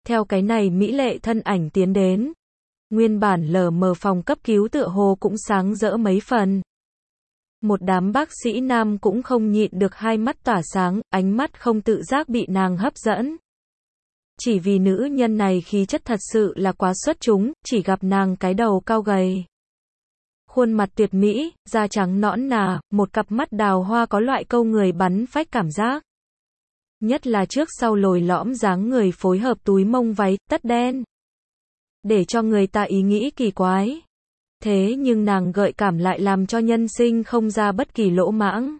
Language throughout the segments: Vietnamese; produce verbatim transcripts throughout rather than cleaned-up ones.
Theo cái này mỹ lệ thân ảnh tiến đến. Nguyên bản lờ mờ phòng cấp cứu tựa hồ cũng sáng rỡ mấy phần. Một đám bác sĩ nam cũng không nhịn được hai mắt tỏa sáng, ánh mắt không tự giác bị nàng hấp dẫn. Chỉ vì nữ nhân này khí chất thật sự là quá xuất chúng, chỉ gặp nàng cái đầu cao gầy. Khuôn mặt tuyệt mỹ, da trắng nõn nà, một cặp mắt đào hoa có loại câu người bắn phách cảm giác. Nhất là trước sau lồi lõm dáng người phối hợp túi mông váy, tất đen. Để cho người ta ý nghĩ kỳ quái. Thế nhưng nàng gợi cảm lại làm cho nhân sinh không ra bất kỳ lỗ mãng.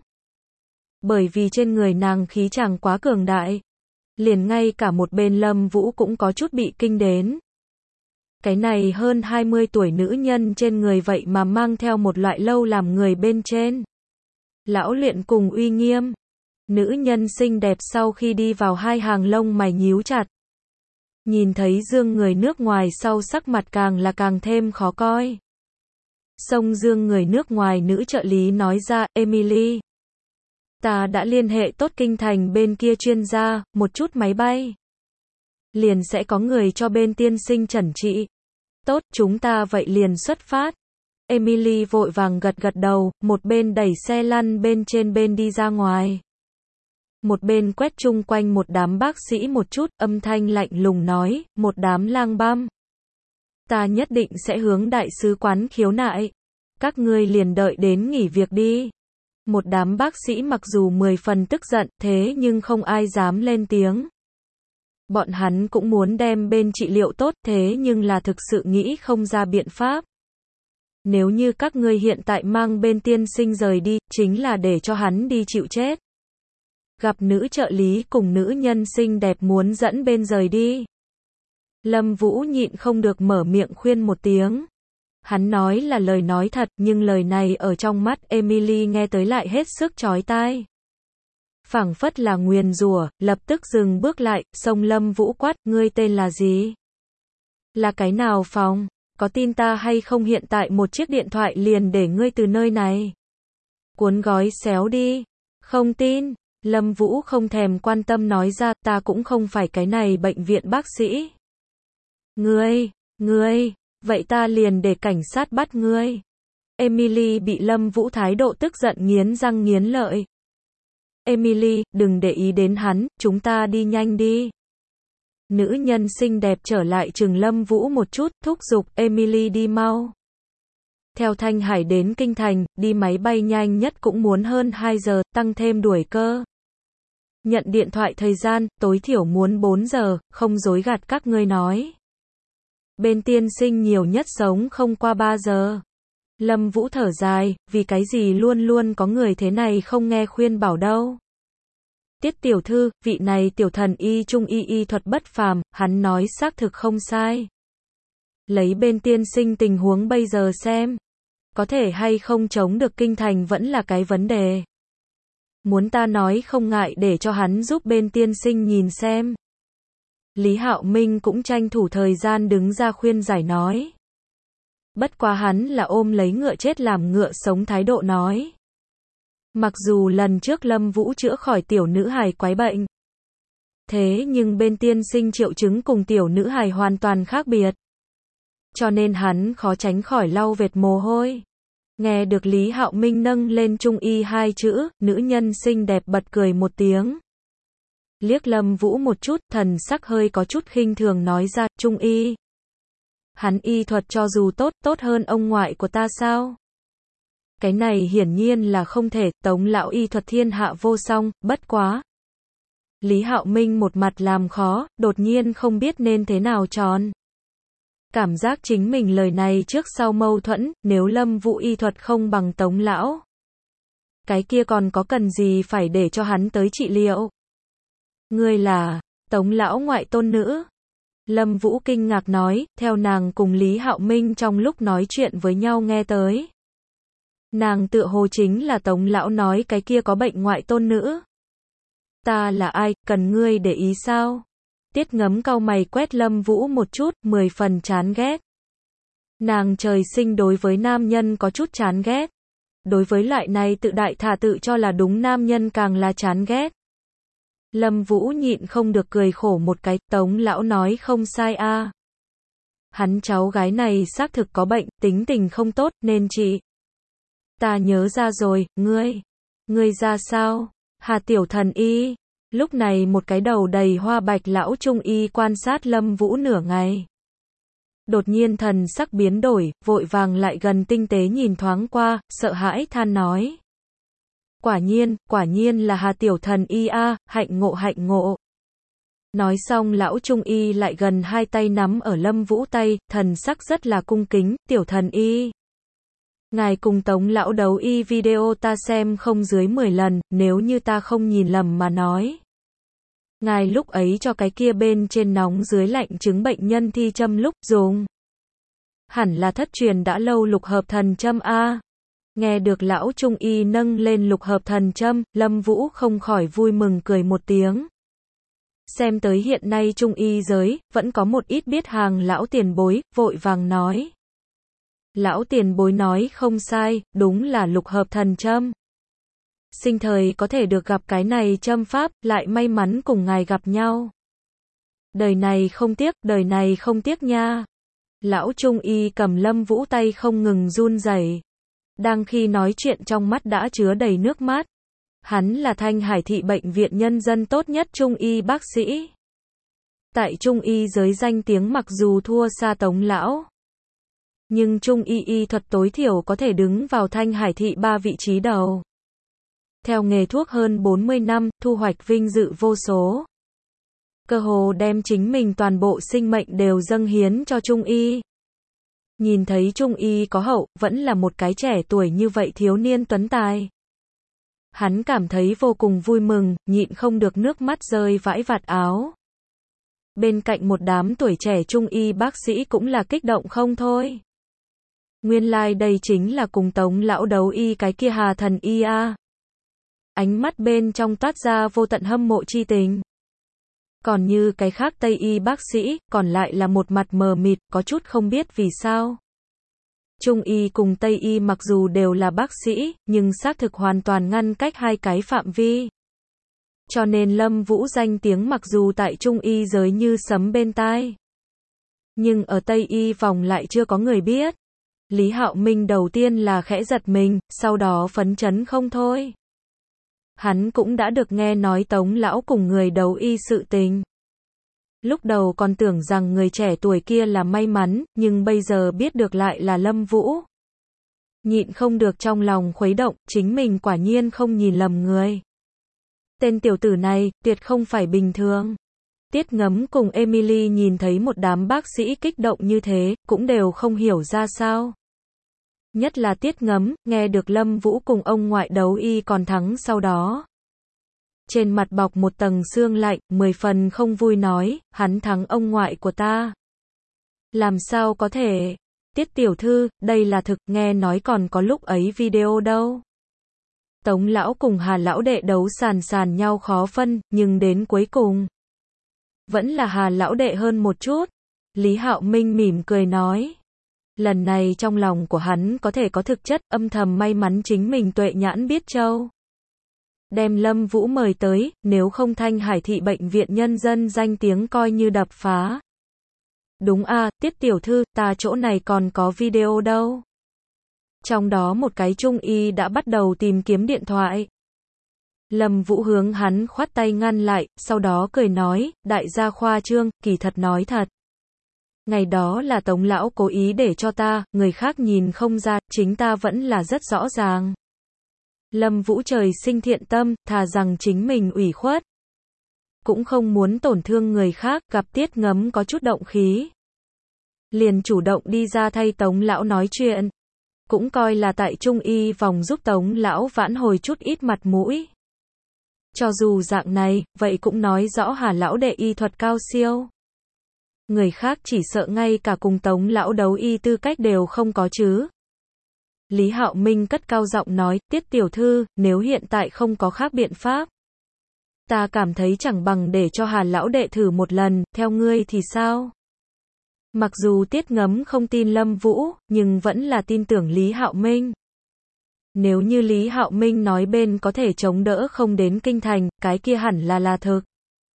Bởi vì trên người nàng khí chàng quá cường đại. Liền ngay cả một bên Lâm Vũ cũng có chút bị kinh đến. Cái này hơn hai mươi tuổi nữ nhân trên người vậy mà mang theo một loại lâu làm người bên trên. Lão luyện cùng uy nghiêm. Nữ nhân xinh đẹp sau khi đi vào hai hàng lông mày nhíu chặt. Nhìn thấy dương người nước ngoài sau sắc mặt càng là càng thêm khó coi. Xông dương người nước ngoài nữ trợ lý nói ra, Emily. Ta đã liên hệ tốt kinh thành bên kia chuyên gia, một chút máy bay. Liền sẽ có người cho bên tiên sinh chẩn trị. Tốt, chúng ta vậy liền xuất phát. Emily vội vàng gật gật đầu, một bên đẩy xe lăn bên trên bên đi ra ngoài. Một bên quét chung quanh một đám bác sĩ một chút, âm thanh lạnh lùng nói, một đám lang băm. Ta nhất định sẽ hướng đại sứ quán khiếu nại. Các ngươi liền đợi đến nghỉ việc đi. Một đám bác sĩ mặc dù mười phần tức giận, thế nhưng không ai dám lên tiếng. Bọn hắn cũng muốn đem bên trị liệu tốt, thế nhưng là thực sự nghĩ không ra biện pháp. Nếu như các ngươi hiện tại mang bên tiên sinh rời đi, chính là để cho hắn đi chịu chết. Gặp nữ trợ lý cùng nữ nhân xinh đẹp muốn dẫn bên rời đi. Lâm Vũ nhịn không được mở miệng khuyên một tiếng. Hắn nói là lời nói thật, nhưng lời này ở trong mắt Emily nghe tới lại hết sức chói tai. Phảng phất là nguyền rủa, lập tức dừng bước lại, xông Lâm Vũ quát, ngươi tên là gì? Là cái nào phòng? Có tin ta hay không hiện tại một chiếc điện thoại liền để ngươi từ nơi này? Cuốn gói xéo đi. Không tin. Lâm Vũ không thèm quan tâm nói ra, ta cũng không phải cái này bệnh viện bác sĩ. Ngươi, ngươi, vậy ta liền để cảnh sát bắt ngươi. Emily bị Lâm Vũ thái độ tức giận nghiến răng nghiến lợi. Emily, đừng để ý đến hắn, chúng ta đi nhanh đi. Nữ nhân xinh đẹp trở lại chừng Lâm Vũ một chút, thúc giục Emily đi mau. Theo Thanh Hải đến Kinh Thành, đi máy bay nhanh nhất cũng muốn hơn hai giờ, tăng thêm đuổi cơ. Nhận điện thoại thời gian, tối thiểu muốn bốn giờ, không dối gạt các ngươi nói. Bên tiên sinh nhiều nhất sống không qua ba giờ. Lâm Vũ thở dài, vì cái gì luôn luôn có người thế này không nghe khuyên bảo đâu. Tiết tiểu thư, vị này tiểu thần y trung y y thuật bất phàm, hắn nói xác thực không sai. Lấy bên tiên sinh tình huống bây giờ xem. Có thể hay không chống được Kinh Thành vẫn là cái vấn đề. Muốn ta nói không ngại để cho hắn giúp bên tiên sinh nhìn xem. Lý Hạo Minh cũng tranh thủ thời gian đứng ra khuyên giải nói. Bất quá hắn là ôm lấy ngựa chết làm ngựa sống thái độ nói. Mặc dù lần trước Lâm Vũ chữa khỏi tiểu nữ hài quái bệnh. Thế nhưng bên tiên sinh triệu chứng cùng tiểu nữ hài hoàn toàn khác biệt. Cho nên hắn khó tránh khỏi lau vệt mồ hôi. Nghe được Lý Hạo Minh nâng lên trung y hai chữ, nữ nhân xinh đẹp bật cười một tiếng. Liếc Lâm Vũ một chút, thần sắc hơi có chút khinh thường nói ra, trung y. Hắn y thuật cho dù tốt, tốt hơn ông ngoại của ta sao? Cái này hiển nhiên là không thể, Tống lão y thuật thiên hạ vô song, bất quá. Lý Hạo Minh một mặt làm khó, đột nhiên không biết nên thế nào tròn. Cảm giác chính mình lời này trước sau mâu thuẫn, nếu Lâm Vũ y thuật không bằng Tống lão. Cái kia còn có cần gì phải để cho hắn tới trị liệu? Ngươi là Tống lão ngoại tôn nữ? Lâm Vũ kinh ngạc nói, theo nàng cùng Lý Hạo Minh trong lúc nói chuyện với nhau nghe tới. Nàng tựa hồ chính là Tống lão nói cái kia có bệnh ngoại tôn nữ. Ta là ai, cần ngươi để ý sao? Tiết Ngấm cau mày quét Lâm Vũ một chút, mười phần chán ghét. Nàng trời sinh đối với nam nhân có chút chán ghét. Đối với loại này tự đại thả tự cho là đúng nam nhân càng là chán ghét. Lâm Vũ nhịn không được cười khổ một cái, Tống lão nói không sai a. Hắn cháu gái này xác thực có bệnh, tính tình không tốt, nên chị. Ta nhớ ra rồi, ngươi. Ngươi ra sao? Hà tiểu thần y. Lúc này một cái đầu đầy hoa bạch lão trung y quan sát Lâm Vũ nửa ngày. Đột nhiên thần sắc biến đổi, vội vàng lại gần tinh tế nhìn thoáng qua, sợ hãi than nói. Quả nhiên, quả nhiên là Hà tiểu thần y a, hạnh ngộ hạnh ngộ. Nói xong lão trung y lại gần hai tay nắm ở Lâm Vũ tay, thần sắc rất là cung kính, tiểu thần y. Ngài cùng Tống lão đấu y video ta xem không dưới mười lần, nếu như ta không nhìn lầm mà nói. Ngài lúc ấy cho cái kia bên trên nóng dưới lạnh chứng bệnh nhân thi châm lúc dùng. Hẳn là thất truyền đã lâu lục hợp thần châm a. Nghe được lão trung y nâng lên lục hợp thần châm, Lâm Vũ không khỏi vui mừng cười một tiếng. Xem tới hiện nay trung y giới, vẫn có một ít biết hàng lão tiền bối, vội vàng nói. Lão tiền bối nói không sai, đúng là lục hợp thần châm. Sinh thời có thể được gặp cái này châm pháp, lại may mắn cùng ngài gặp nhau. Đời này không tiếc, đời này không tiếc nha. Lão trung y cầm Lâm Vũ tay không ngừng run rẩy. Đang khi nói chuyện trong mắt đã chứa đầy nước mắt. Hắn là Thanh Hải thị bệnh viện nhân dân tốt nhất trung y bác sĩ. Tại trung y giới danh tiếng mặc dù thua xa Tống lão, nhưng trung y y thuật tối thiểu có thể đứng vào Thanh Hải thị ba vị trí đầu. Theo nghề thuốc hơn bốn mươi năm, thu hoạch vinh dự vô số. Cơ hồ đem chính mình toàn bộ sinh mệnh đều dâng hiến cho trung y. Nhìn thấy trung y có hậu, vẫn là một cái trẻ tuổi như vậy thiếu niên tuấn tài. Hắn cảm thấy vô cùng vui mừng, nhịn không được nước mắt rơi vãi vạt áo. Bên cạnh một đám tuổi trẻ trung y bác sĩ cũng là kích động không thôi. Nguyên lai like đây chính là cùng Tống lão đấu y cái kia Hà thần y a. Ánh mắt bên trong toát ra vô tận hâm mộ chi tình. Còn như cái khác Tây y bác sĩ, còn lại là một mặt mờ mịt, có chút không biết vì sao. Trung y cùng Tây y mặc dù đều là bác sĩ, nhưng xác thực hoàn toàn ngăn cách hai cái phạm vi. Cho nên Lâm Vũ danh tiếng mặc dù tại Trung y giới như sấm bên tai, nhưng ở Tây y vòng lại chưa có người biết. Lý Hạo Minh đầu tiên là khẽ giật mình, sau đó phấn chấn không thôi. Hắn cũng đã được nghe nói Tống lão cùng người đấu y sự tình. Lúc đầu còn tưởng rằng người trẻ tuổi kia là may mắn, nhưng bây giờ biết được lại là Lâm Vũ. Nhịn không được trong lòng khuấy động, chính mình quả nhiên không nhìn lầm người. Tên tiểu tử này, tuyệt không phải bình thường. Tiết Ngấm cùng Emily nhìn thấy một đám bác sĩ kích động như thế, cũng đều không hiểu ra sao. Nhất là Tiết Ngấm, nghe được Lâm Vũ cùng ông ngoại đấu y còn thắng sau đó. Trên mặt bọc một tầng sương lạnh, mười phần không vui nói, hắn thắng ông ngoại của ta. Làm sao có thể? Tiết tiểu thư, đây là thực, nghe nói còn có lúc ấy video đâu. Tống lão cùng Hà lão đệ đấu sàn sàn nhau khó phân, nhưng đến cuối cùng vẫn là Hà lão đệ hơn một chút. Lý Hạo Minh mỉm cười nói. Lần này trong lòng của hắn có thể có thực chất, âm thầm may mắn chính mình tuệ nhãn biết châu. Đem Lâm Vũ mời tới, nếu không Thanh Hải thị bệnh viện nhân dân danh tiếng coi như đập phá. Đúng a, Tiết tiểu thư, ta chỗ này còn có video đâu. Trong đó một cái trung y đã bắt đầu tìm kiếm điện thoại. Lâm Vũ hướng hắn khoát tay ngăn lại, sau đó cười nói, đại gia khoa trương, kỳ thật nói thật. Ngày đó là Tống lão cố ý để cho ta, người khác nhìn không ra, chính ta vẫn là rất rõ ràng. Lâm Vũ trời sinh thiện tâm, thà rằng chính mình ủy khuất, cũng không muốn tổn thương người khác. Gặp Tiết Ngấm có chút động khí, liền chủ động đi ra thay Tống lão nói chuyện, cũng coi là tại trung y vòng giúp Tống lão vãn hồi chút ít mặt mũi. Cho dù dạng này, vậy cũng nói rõ Hà lão đệ y thuật cao siêu. Người khác chỉ sợ ngay cả cùng Tống lão đấu y tư cách đều không có chứ. Lý Hạo Minh cất cao giọng nói, Tiết tiểu thư, nếu hiện tại không có khác biện pháp, ta cảm thấy chẳng bằng để cho Hà lão đệ thử một lần, theo ngươi thì sao? Mặc dù Tiết Ngấm không tin Lâm Vũ, nhưng vẫn là tin tưởng Lý Hạo Minh. Nếu như Lý Hạo Minh nói bên có thể chống đỡ không đến kinh thành, cái kia hẳn là là thực.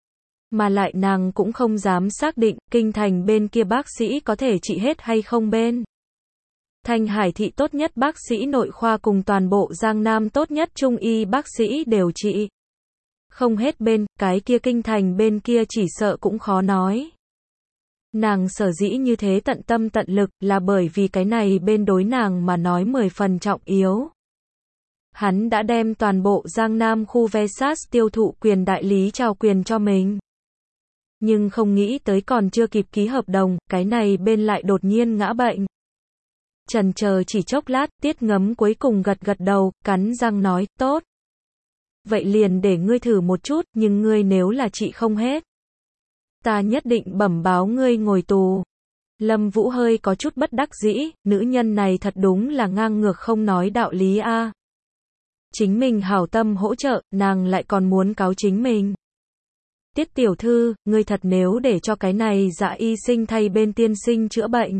Mà lại nàng cũng không dám xác định, kinh thành bên kia bác sĩ có thể trị hết hay không bên. Thanh Hải thị tốt nhất bác sĩ nội khoa cùng toàn bộ Giang Nam tốt nhất trung y bác sĩ đều trị. Không hết bên, cái kia kinh thành bên kia chỉ sợ cũng khó nói. Nàng sở dĩ như thế tận tâm tận lực, là bởi vì cái này bên đối nàng mà nói mười phần trọng yếu. Hắn đã đem toàn bộ Giang Nam khu Versace tiêu thụ quyền đại lý trao quyền cho mình. Nhưng không nghĩ tới còn chưa kịp ký hợp đồng, cái này bên lại đột nhiên ngã bệnh. Chần chờ chỉ chốc lát, Tiết Ngấm cuối cùng gật gật đầu, cắn răng nói, tốt. Vậy liền để ngươi thử một chút, nhưng ngươi nếu là trị không hết, ta nhất định bẩm báo ngươi ngồi tù. Lâm Vũ hơi có chút bất đắc dĩ, nữ nhân này thật đúng là ngang ngược không nói đạo lý a. À. Chính mình hảo tâm hỗ trợ, nàng lại còn muốn cáo chính mình. Tiết tiểu thư, ngươi thật nếu để cho cái này Dạ y sinh thay bên tiên sinh chữa bệnh.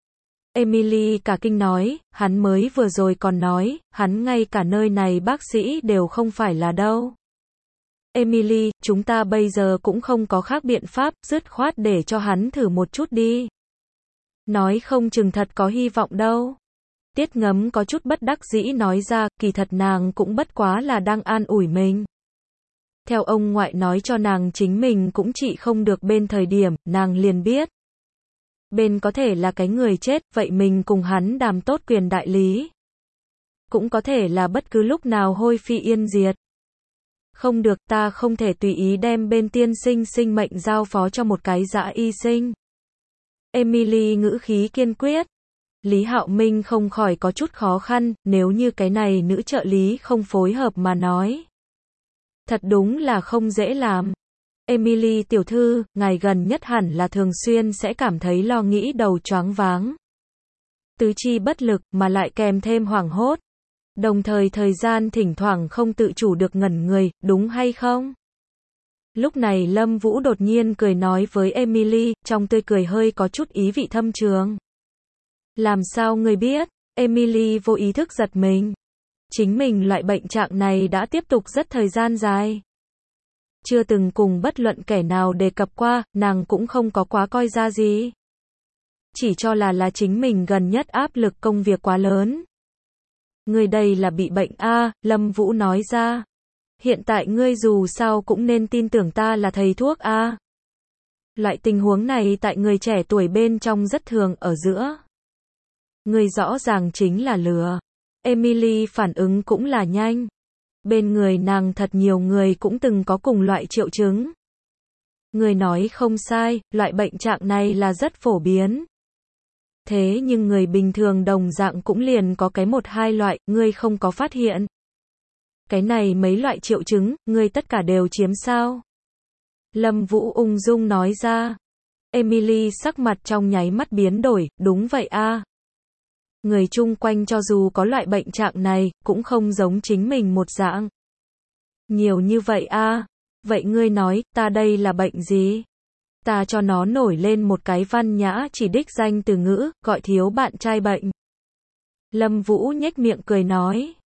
Emily cả kinh nói, hắn mới vừa rồi còn nói, hắn ngay cả nơi này bác sĩ đều không phải là đâu. Emily, chúng ta bây giờ cũng không có khác biện pháp, dứt khoát để cho hắn thử một chút đi. Nói không chừng thật có hy vọng đâu. Tiết Ngấm có chút bất đắc dĩ nói ra, kỳ thật nàng cũng bất quá là đang an ủi mình. Theo ông ngoại nói cho nàng chính mình cũng trị không được bên thời điểm, nàng liền biết. Bên có thể là cái người chết, vậy mình cùng hắn đàm tốt quyền đại lý. Cũng có thể là bất cứ lúc nào hôi phi yên diệt. Không được, ta không thể tùy ý đem bên tiên sinh sinh mệnh giao phó cho một cái Dạ y sinh. Emily ngữ khí kiên quyết. Lý Hạo Minh không khỏi có chút khó khăn, nếu như cái này nữ trợ lý không phối hợp mà nói. Thật đúng là không dễ làm. Emily tiểu thư, ngài gần nhất hẳn là thường xuyên sẽ cảm thấy lo nghĩ đầu choáng váng. Tứ chi bất lực, mà lại kèm thêm hoảng hốt. Đồng thời thời gian thỉnh thoảng không tự chủ được ngẩn người, đúng hay không? Lúc này Lâm Vũ đột nhiên cười nói với Emily, trong tươi cười hơi có chút ý vị thâm trường. Làm sao ngươi biết? Emily vô ý thức giật mình. Chính mình loại bệnh trạng này đã tiếp tục rất thời gian dài. Chưa từng cùng bất luận kẻ nào đề cập qua, nàng cũng không có quá coi ra gì. Chỉ cho là là chính mình gần nhất áp lực công việc quá lớn. Ngươi đây là bị bệnh a, à, Lâm Vũ nói ra. Hiện tại ngươi dù sao cũng nên tin tưởng ta là thầy thuốc a. À. Loại tình huống này tại người trẻ tuổi bên trong rất thường ở giữa. Ngươi rõ ràng chính là lừa. Emily phản ứng cũng là nhanh. Bên người nàng thật nhiều người cũng từng có cùng loại triệu chứng. Người nói không sai, loại bệnh trạng này là rất phổ biến. Thế nhưng người bình thường đồng dạng cũng liền có cái một hai loại, ngươi không có phát hiện. Cái này mấy loại triệu chứng, ngươi tất cả đều chiếm sao? Lâm Vũ ung dung nói ra. Emily sắc mặt trong nháy mắt biến đổi, đúng vậy a. À. Người chung quanh cho dù có loại bệnh trạng này, cũng không giống chính mình một dạng. Nhiều như vậy a. À. Vậy ngươi nói, ta đây là bệnh gì? Ta cho nó nổi lên một cái văn nhã chỉ đích danh từ ngữ, gọi thiếu bạn trai bệnh. Lâm Vũ nhếch miệng cười nói.